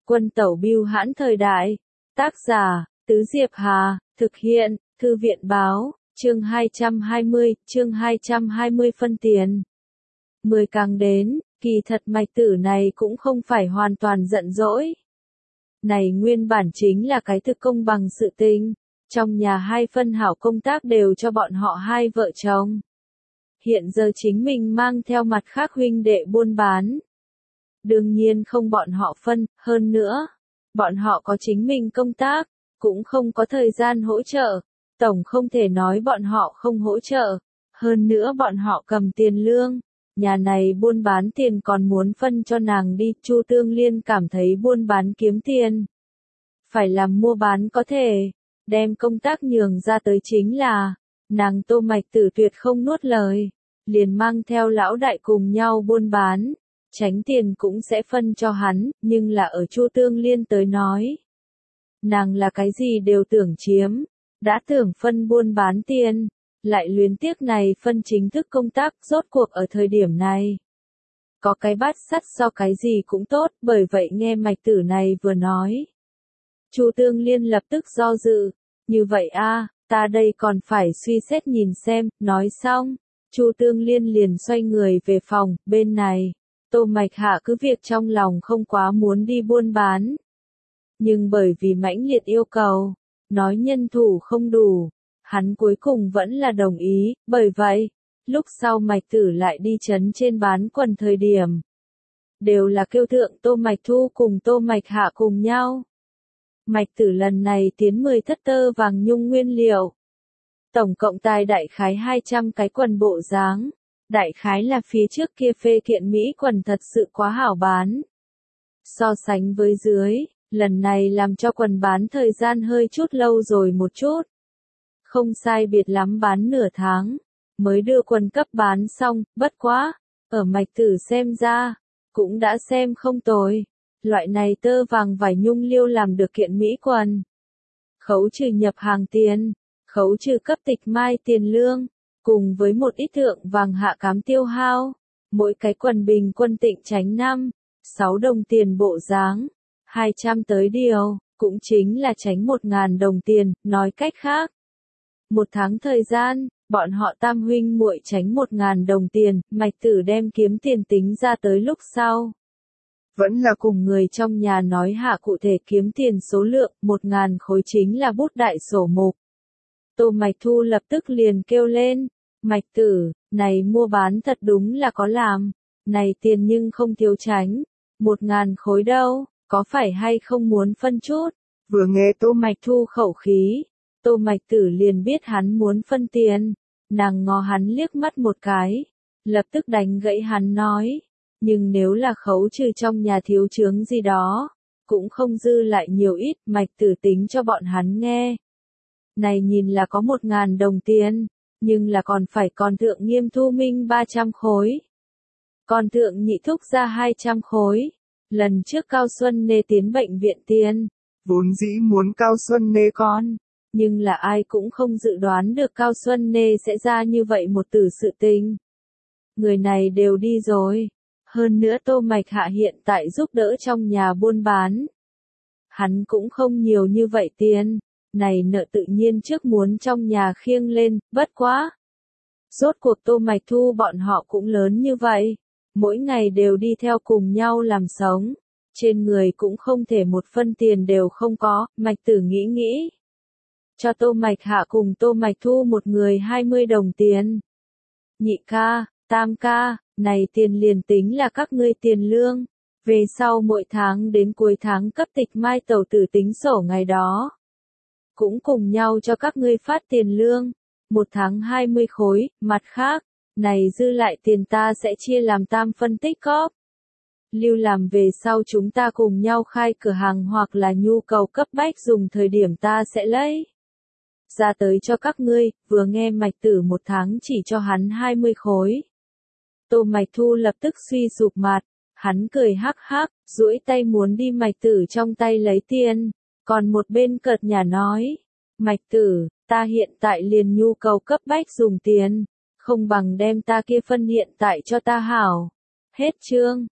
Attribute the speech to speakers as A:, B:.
A: Quân tẩu bưu hãn thời đại. Tác giả, Tứ Diệp Hà, thực hiện, Thư viện báo, chương 220 phân tiền. 10 càng đến, kỳ thật Mạch Tử này cũng không phải hoàn toàn giận dỗi. Này nguyên bản chính là cái thực công bằng sự tình, trong nhà hai phân hảo công tác đều cho bọn họ hai vợ chồng. Hiện giờ chính mình mang theo mặt khác huynh đệ buôn bán. Đương nhiên không bọn họ phân, hơn nữa, bọn họ có chính mình công tác, cũng không có thời gian hỗ trợ, tổng không thể nói bọn họ không hỗ trợ, hơn nữa bọn họ cầm tiền lương, nhà này buôn bán tiền còn muốn phân cho nàng đi, Chu Tương Liên cảm thấy buôn bán kiếm tiền. Phải làm mua bán có thể, đem công tác nhường ra tới chính là, nàng Tô Mạch Tử tuyệt không nuốt lời, liền mang theo lão đại cùng nhau buôn bán. Tránh tiền cũng sẽ phân cho hắn, nhưng là ở Chu Tương Liên tới nói. Nàng là cái gì đều tưởng chiếm, đã tưởng phân buôn bán tiền, lại luyến tiếc này phân chính thức công tác rốt cuộc ở thời điểm này. Có cái bát sắt so cái gì cũng tốt, bởi vậy nghe Mạch Tử này vừa nói. Chu Tương Liên lập tức do dự, như vậy a, ta đây còn phải suy xét nhìn xem, nói xong, Chu Tương Liên liền xoay người về phòng, bên này. Tô Mạch Hạ cứ việc trong lòng không quá muốn đi buôn bán. Nhưng bởi vì mãnh liệt yêu cầu, nói nhân thủ không đủ, hắn cuối cùng vẫn là đồng ý, bởi vậy, lúc sau Mạch Tử lại đi trấn trên bán quần thời điểm. Đều là kêu thượng Tô Mạch Thu cùng Tô Mạch Hạ cùng nhau. Mạch Tử lần này tiến 10 thất tơ vàng nhung nguyên liệu. Tổng cộng tài đại khái 200 cái quần bộ dáng. Đại khái là phía trước kia phê kiện Mỹ quần thật sự quá hảo bán. So sánh với dưới, lần này làm cho quần bán thời gian hơi chút lâu rồi một chút. Không sai biệt lắm bán nửa tháng, mới đưa quần cấp bán xong, bất quá, ở Mạch Tử xem ra, cũng đã xem không tồi. Loại này tơ vàng vải nhung liêu làm được kiện Mỹ quần. Khấu trừ nhập hàng tiền, khấu trừ cấp tịch mai tiền lương. Cùng với một ít thượng vàng hạ cám tiêu hao, mỗi cái quần bình quân tịnh tránh 6 đồng tiền bộ dáng, 200 tới điều, cũng chính là tránh 1.000 đồng tiền, nói cách khác. Một tháng thời gian, bọn họ tam huynh muội tránh 1.000 đồng tiền, Mạch Tử đem kiếm tiền tính ra tới lúc sau. Vẫn là cùng người trong nhà nói hạ cụ thể kiếm tiền số lượng, 1.000 khối chính là bút đại sổ mục. Tô Mạch Thu lập tức liền kêu lên. Mạch Tử, này mua bán thật đúng là có làm, này tiền nhưng không thiếu tránh, 1.000 khối đâu, có phải hay không muốn phân chút, vừa nghe Tô Mạch Thu khẩu khí, Tô Mạch Tử liền biết hắn muốn phân tiền, nàng ngó hắn liếc mắt một cái, lập tức đánh gãy hắn nói, nhưng nếu là khấu trừ trong nhà thiếu chướng gì đó, cũng không dư lại nhiều ít, Mạch Tử tính cho bọn hắn nghe. Này nhìn là có 1.000 đồng tiền. Nhưng là còn phải còn thượng Nghiêm Thu Minh 300 khối. Còn thượng Nhị Thúc ra 200 khối. Lần trước Cao Xuân Nê tiến bệnh viện tiền. Vốn dĩ muốn Cao Xuân Nê con. Nhưng là ai cũng không dự đoán được Cao Xuân Nê sẽ ra như vậy một tử sự tình. Người này đều đi rồi. Hơn nữa Tô Mạch Hạ hiện tại giúp đỡ trong nhà buôn bán. Hắn cũng không nhiều như vậy tiền. Này nợ tự nhiên trước muốn trong nhà khiêng lên, bất quá. Rốt cuộc Tô Mạch Thu bọn họ cũng lớn như vậy, mỗi ngày đều đi theo cùng nhau làm sống, trên người cũng không thể một phân tiền đều không có, Mạch Tử nghĩ. Cho Tô Mạch Hạ cùng Tô Mạch Thu một người 20 đồng tiền. Nhị ca, tam ca, này tiền liền tính là các ngươi tiền lương, về sau mỗi tháng đến cuối tháng cấp tịch mai tẩu tử tính sổ ngày đó. Cũng cùng nhau cho các ngươi phát tiền lương, một tháng 20 khối, mặt khác, này dư lại tiền ta sẽ chia làm tam phân tích cóp. Lưu làm về sau chúng ta cùng nhau khai cửa hàng hoặc là nhu cầu cấp bách dùng thời điểm ta sẽ lấy ra tới cho các ngươi, vừa nghe Mạch Tử một tháng chỉ cho hắn 20 khối. Tô Mạch Thu lập tức suy sụp mặt, hắn cười hắc hắc, duỗi tay muốn đi Mạch Tử trong tay lấy tiền. Còn một bên cợt nhả nói, Mạch Tử, ta hiện tại liền nhu cầu cấp bách dùng tiền, không bằng đem ta kia phân hiện tại cho ta hảo. Hết chương.